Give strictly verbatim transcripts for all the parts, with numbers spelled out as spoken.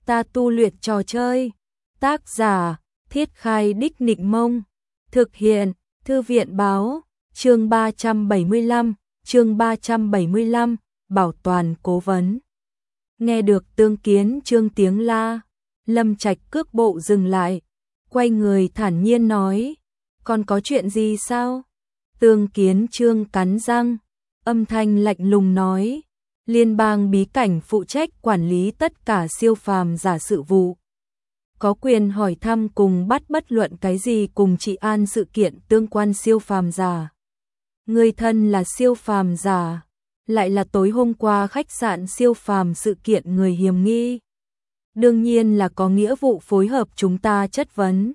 ta tu luyện trò chơi. Tác giả, Thiết Khai Đích Nịnh Mông. Thực hiện, Thư viện Báo. Chương ba trăm bảy mươi lăm, chương ba trăm bảy mươi lăm, bảo toàn cố vấn. Nghe được Tương Kiến Chương tiếng la, Lâm Trạch cước bộ dừng lại, quay người thản nhiên nói, còn có chuyện gì sao? Tương Kiến Chương cắn răng, âm thanh lạnh lùng nói, liên bang bí cảnh phụ trách quản lý tất cả siêu phàm giả sự vụ. Có quyền hỏi thăm cùng bắt bất luận cái gì cùng trị an sự kiện tương quan siêu phàm giả. Người thân là siêu phàm giả, lại là tối hôm qua khách sạn siêu phàm sự kiện người hiểm nghi. Đương nhiên là có nghĩa vụ phối hợp chúng ta chất vấn.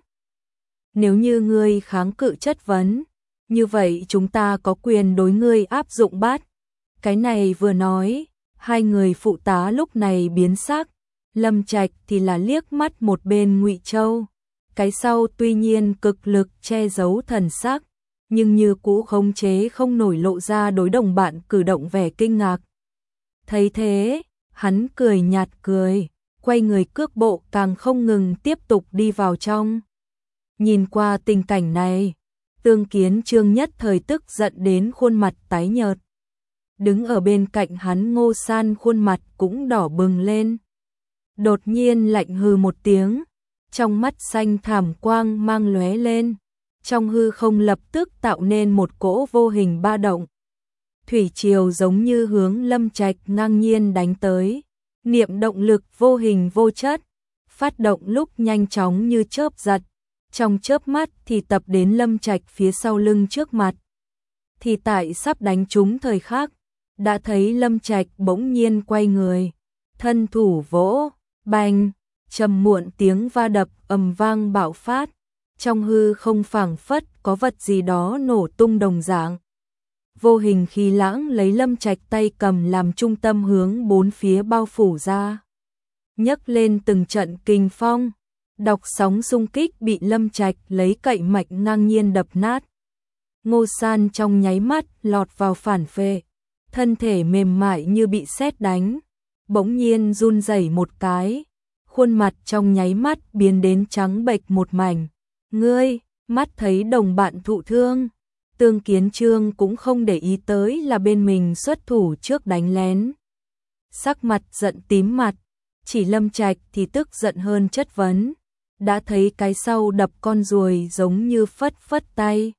Nếu như ngươi kháng cự chất vấn, như vậy chúng ta có quyền đối ngươi áp dụng bắt. Cái này vừa nói, hai người phụ tá lúc này biến sắc. Lâm Trạch thì là liếc mắt một bên Ngụy Châu, cái sau tuy nhiên cực lực che giấu thần sắc, nhưng như cũ khống chế không nổi lộ ra đối đồng bạn cử động vẻ kinh ngạc. Thấy thế, hắn cười nhạt cười, quay người cước bộ càng không ngừng tiếp tục đi vào trong. Nhìn qua tình cảnh này, Tương Kiến Chương nhất thời tức giận đến khuôn mặt tái nhợt. Đứng ở bên cạnh hắn Ngô San khuôn mặt cũng đỏ bừng lên. Đột nhiên lạnh hừ một tiếng, trong mắt xanh thảm quang mang lóe lên, trong hư không lập tức tạo nên một cỗ vô hình ba động. Thủy triều giống như hướng Lâm Trạch ngang nhiên đánh tới, niệm động lực vô hình vô chất, phát động lúc nhanh chóng như chớp giật, trong chớp mắt thì tập đến Lâm Trạch phía sau lưng trước mặt. Thì tại sắp đánh trúng thời khắc, đã thấy Lâm Trạch bỗng nhiên quay người, thân thủ vỗ, bành, trầm muộn tiếng va đập ầm vang bạo phát, trong hư không phảng phất có vật gì đó nổ tung đồng dạng. Vô hình khí lãng lấy Lâm Trạch tay cầm làm trung tâm hướng bốn phía bao phủ ra. Nhấc lên từng trận kình phong, đọc sóng xung kích bị Lâm Trạch lấy cậy mạch ngang nhiên đập nát. Ngô San trong nháy mắt lọt vào phản phệ, thân thể mềm mại như bị sét đánh, bỗng nhiên run rẩy một cái, khuôn mặt trong nháy mắt biến đến trắng bệch một mảnh. Ngươi, mắt thấy đồng bạn thụ thương, Tương Kiến Chương cũng không để ý tới là bên mình xuất thủ trước đánh lén. Sắc mặt giận tím mặt, chỉ Lâm Trạch thì tức giận hơn chất vấn, đã thấy cái sau đập con ruồi giống như phất phất tay.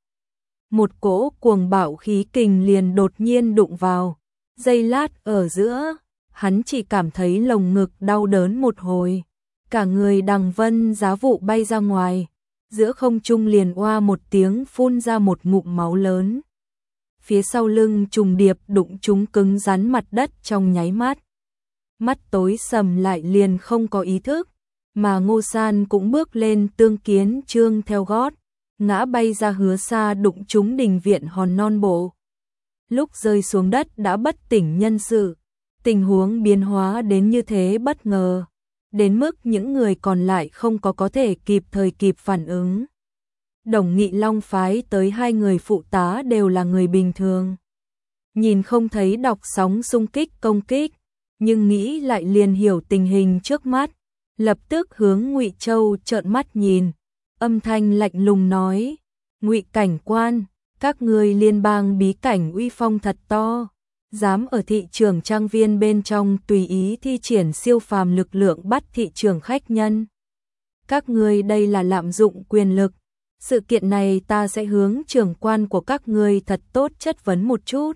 Một cỗ cuồng bạo khí kình liền đột nhiên đụng vào, giây lát ở giữa, hắn chỉ cảm thấy lồng ngực đau đớn một hồi, cả người đằng vân giá vụ bay ra ngoài, giữa không trung liền oa một tiếng phun ra một ngụm máu lớn. Phía sau lưng trùng điệp đụng trúng cứng rắn mặt đất trong nháy mắt. Mắt tối sầm lại liền không có ý thức, mà Ngô San cũng bước lên Tương Kiến Chương theo gót, ngã bay ra hứa xa đụng trúng đình viện hòn non bộ. Lúc rơi xuống đất đã bất tỉnh nhân sự, tình huống biến hóa đến như thế bất ngờ, đến mức những người còn lại không có có thể kịp thời kịp phản ứng. Đồng Nghị Long phái tới hai người phụ tá đều là người bình thường, nhìn không thấy đọc sóng xung kích công kích, nhưng nghĩ lại liền hiểu tình hình trước mắt, lập tức hướng Ngụy Châu trợn mắt nhìn, âm thanh lạnh lùng nói, Ngụy cảnh quan, các ngươi liên bang bí cảnh uy phong thật to, dám ở thị trường trang viên bên trong tùy ý thi triển siêu phàm lực lượng bắt thị trường khách nhân. Các ngươi đây là lạm dụng quyền lực, sự kiện này ta sẽ hướng trưởng quan của các ngươi thật tốt chất vấn một chút.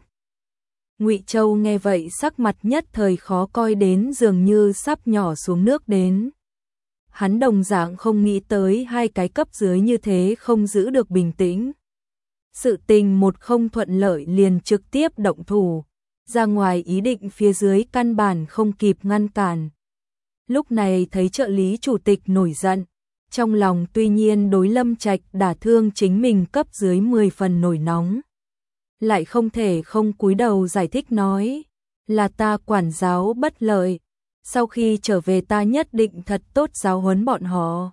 Ngụy Châu nghe vậy sắc mặt nhất thời khó coi đến dường như sắp nhỏ xuống nước đến. Hắn đồng dạng không nghĩ tới hai cái cấp dưới như thế không giữ được bình tĩnh. Sự tình một không thuận lợi liền trực tiếp động thủ, ra ngoài ý định phía dưới căn bản không kịp ngăn cản. Lúc này thấy trợ lý chủ tịch nổi giận, trong lòng tuy nhiên đối Lâm Trạch đả thương chính mình cấp dưới mười phần nổi nóng. Lại không thể không cúi đầu giải thích nói, là ta quản giáo bất lợi, sau khi trở về ta nhất định thật tốt giáo huấn bọn họ.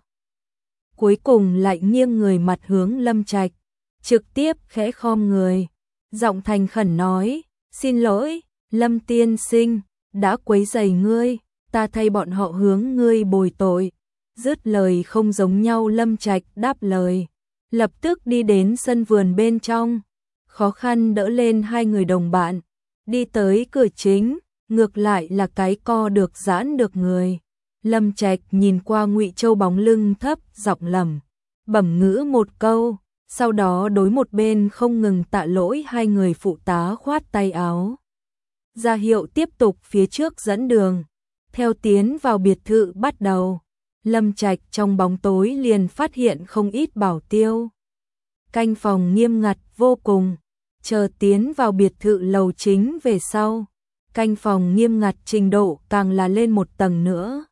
Cuối cùng lại nghiêng người mặt hướng Lâm Trạch, trực tiếp khẽ khom người, giọng thành khẩn nói, xin lỗi, Lâm tiên sinh, đã quấy rầy ngươi, ta thay bọn họ hướng ngươi bồi tội. Dứt lời không giống nhau Lâm Trạch đáp lời, lập tức đi đến sân vườn bên trong, khó khăn đỡ lên hai người đồng bạn, đi tới cửa chính, ngược lại là cái co được giãn được người. Lâm Trạch nhìn qua Ngụy Châu bóng lưng thấp, giọng lẩm bẩm ngữ một câu, sau đó đối một bên không ngừng tạ lỗi hai người phụ tá khoát tay áo, ra hiệu tiếp tục phía trước dẫn đường. Theo tiến vào biệt thự bắt đầu, Lâm Trạch trong bóng tối liền phát hiện không ít bảo tiêu. Canh phòng nghiêm ngặt vô cùng, chờ tiến vào biệt thự lầu chính về sau, canh phòng nghiêm ngặt trình độ càng là lên một tầng nữa.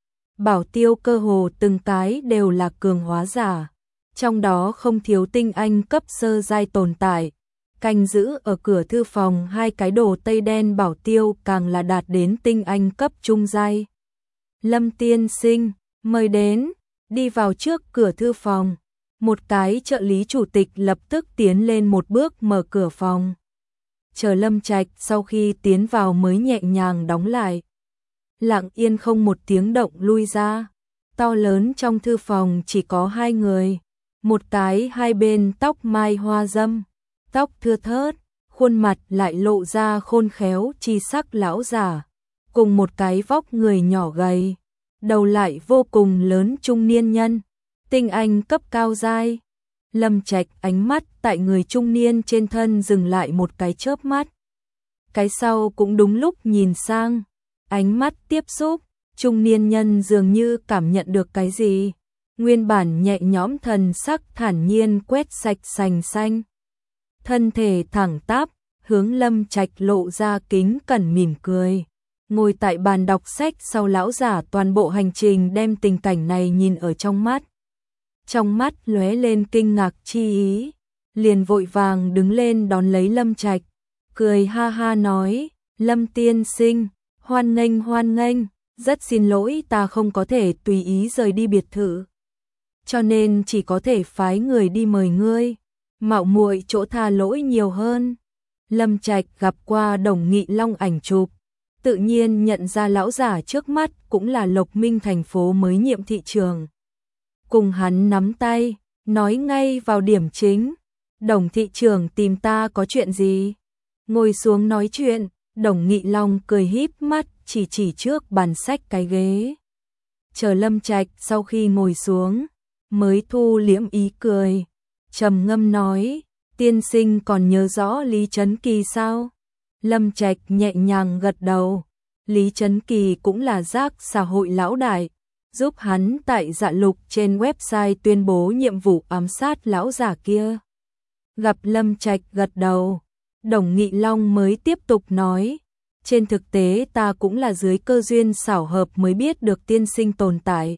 Bảo tiêu cơ hồ từng cái đều là cường hóa giả, trong đó không thiếu tinh anh cấp sơ giai tồn tại. Canh giữ ở cửa thư phòng hai cái đồ tây đen bảo tiêu càng là đạt đến tinh anh cấp trung giai. Lâm tiên sinh, mời đến, đi vào trước cửa thư phòng. Một cái trợ lý chủ tịch lập tức tiến lên một bước mở cửa phòng. Chờ Lâm Trạch sau khi tiến vào mới nhẹ nhàng đóng lại. Lặng yên không một tiếng động lui ra. To lớn trong thư phòng chỉ có hai người. Một cái hai bên tóc mai hoa dâm, tóc thưa thớt, khuôn mặt lại lộ ra khôn khéo chi sắc lão giả, cùng một cái vóc người nhỏ gầy, đầu lại vô cùng lớn trung niên nhân, tinh anh cấp cao giai. Lâm Trạch ánh mắt tại người trung niên trên thân dừng lại một cái chớp mắt. Cái sau cũng đúng lúc nhìn sang, ánh mắt tiếp xúc, trung niên nhân dường như cảm nhận được cái gì. Nguyên bản nhẹ nhõm thần sắc thản nhiên quét sạch sành xanh. Thân thể thẳng tắp, hướng Lâm Trạch lộ ra kính cẩn mỉm cười. Ngồi tại bàn đọc sách sau lão giả toàn bộ hành trình đem tình cảnh này nhìn ở trong mắt. Trong mắt lóe lên kinh ngạc chi ý, liền vội vàng đứng lên đón lấy Lâm Trạch, cười ha ha nói, Lâm tiên sinh, hoan nghênh hoan nghênh, rất xin lỗi ta không có thể tùy ý rời đi biệt thự, cho nên chỉ có thể phái người đi mời ngươi, mạo muội chỗ tha lỗi nhiều hơn. Lâm Trạch gặp qua Đồng Nghị Long ảnh chụp, tự nhiên nhận ra lão giả trước mắt cũng là Lộc Minh thành phố mới nhiệm thị trường. Cùng hắn nắm tay, nói ngay vào điểm chính, Đồng thị trường tìm ta có chuyện gì? Ngồi xuống nói chuyện, Đồng Nghị Long cười híp mắt chỉ chỉ trước bàn sách cái ghế. Chờ Lâm Trạch sau khi ngồi xuống, mới thu liễm ý cười, trầm ngâm nói, tiên sinh còn nhớ rõ Lý Trấn Kỳ sao? Lâm Trạch nhẹ nhàng gật đầu, Lý Trấn Kỳ cũng là giác xã hội lão đại, giúp hắn tại Dạ Lục trên website tuyên bố nhiệm vụ ám sát lão giả kia. Gặp Lâm Trạch gật đầu, Đồng Nghị Long mới tiếp tục nói, trên thực tế ta cũng là dưới cơ duyên xảo hợp mới biết được tiên sinh tồn tại.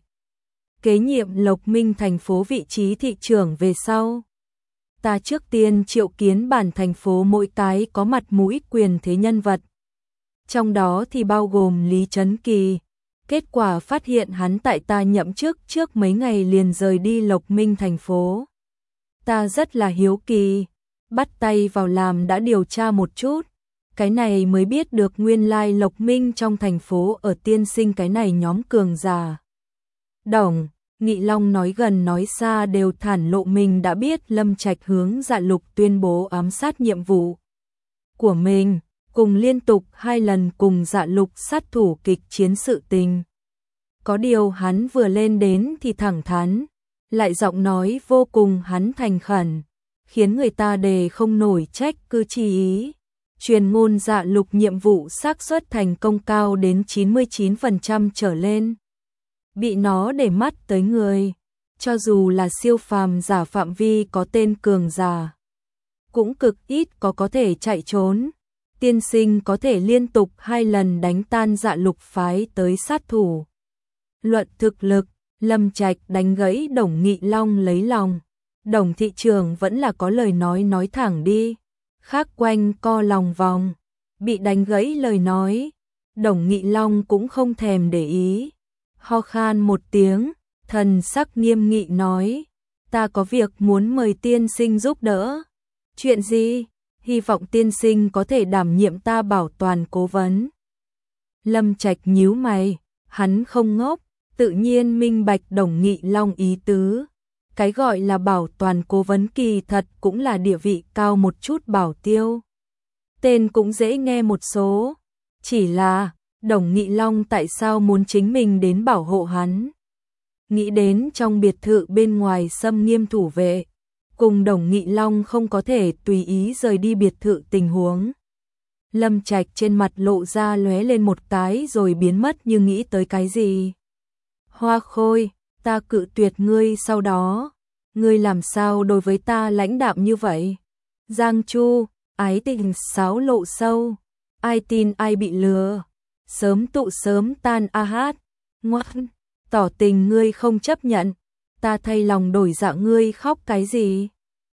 Kế nhiệm Lộc Minh thành phố vị trí thị trưởng về sau, ta trước tiên triệu kiến bản thành phố mỗi cái có mặt mũi quyền thế nhân vật. Trong đó thì bao gồm Lý Trấn Kỳ. Kết quả phát hiện hắn tại ta nhậm chức trước mấy ngày liền rời đi Lộc Minh thành phố. Ta rất là hiếu kỳ, bắt tay vào làm đã điều tra một chút. Cái này mới biết được nguyên lai Lộc Minh trong thành phố ở tiên sinh cái này nhóm cường giả. Đồng Nghị Long nói gần nói xa đều thản lộ mình đã biết Lâm Trạch hướng Dạ Lục tuyên bố ám sát nhiệm vụ của mình, cùng liên tục hai lần cùng Dạ Lục sát thủ kịch chiến sự tình. Có điều hắn vừa lên đến thì thẳng thắn, lại giọng nói vô cùng hắn thành khẩn, khiến người ta đề không nổi trách cứ chi ý. Truyền ngôn Dạ Lục nhiệm vụ xác suất thành công cao đến chín mươi chín phần trăm trở lên. Bị nó để mắt tới người, cho dù là siêu phàm giả phạm vi có tên cường giả, cũng cực ít có có thể chạy trốn. Tiên sinh có thể liên tục hai lần đánh tan Dạ Lục phái tới sát thủ. Luận thực lực, Lâm Trạch đánh gãy Đồng Nghị Long lấy lòng. Đồng thị trường vẫn là có lời nói nói thẳng đi, khác quanh co lòng vòng. Bị đánh gãy lời nói, Đồng Nghị Long cũng không thèm để ý. Ho khan một tiếng, thần sắc nghiêm nghị nói, ta có việc muốn mời tiên sinh giúp đỡ. Chuyện gì? Hy vọng tiên sinh có thể đảm nhiệm ta bảo toàn cố vấn. Lâm Trạch nhíu mày, Hắn không ngốc, tự nhiên minh bạch Đồng Nghị Long ý tứ. Cái gọi là bảo toàn cố vấn kỳ thật cũng là địa vị cao một chút bảo tiêu. Tên cũng dễ nghe một số, chỉ là Đồng Nghị Long tại sao muốn chính mình đến bảo hộ hắn. Nghĩ đến trong biệt thự bên ngoài xâm nghiêm thủ vệ, cùng Đồng Nghị Long không có thể tùy ý rời đi biệt thự tình huống. Lâm Trạch trên mặt lộ ra lóe lên một cái rồi biến mất như nghĩ tới cái gì. Hoa Khôi, ta cự tuyệt ngươi sau đó, ngươi làm sao đối với ta lãnh đạm như vậy? Giang Chu, ái tình sáo lộ sâu, ai tin ai bị lừa, sớm tụ sớm tan a hát, ngoan, tỏ tình ngươi không chấp nhận, ta thay lòng đổi dạ ngươi khóc cái gì?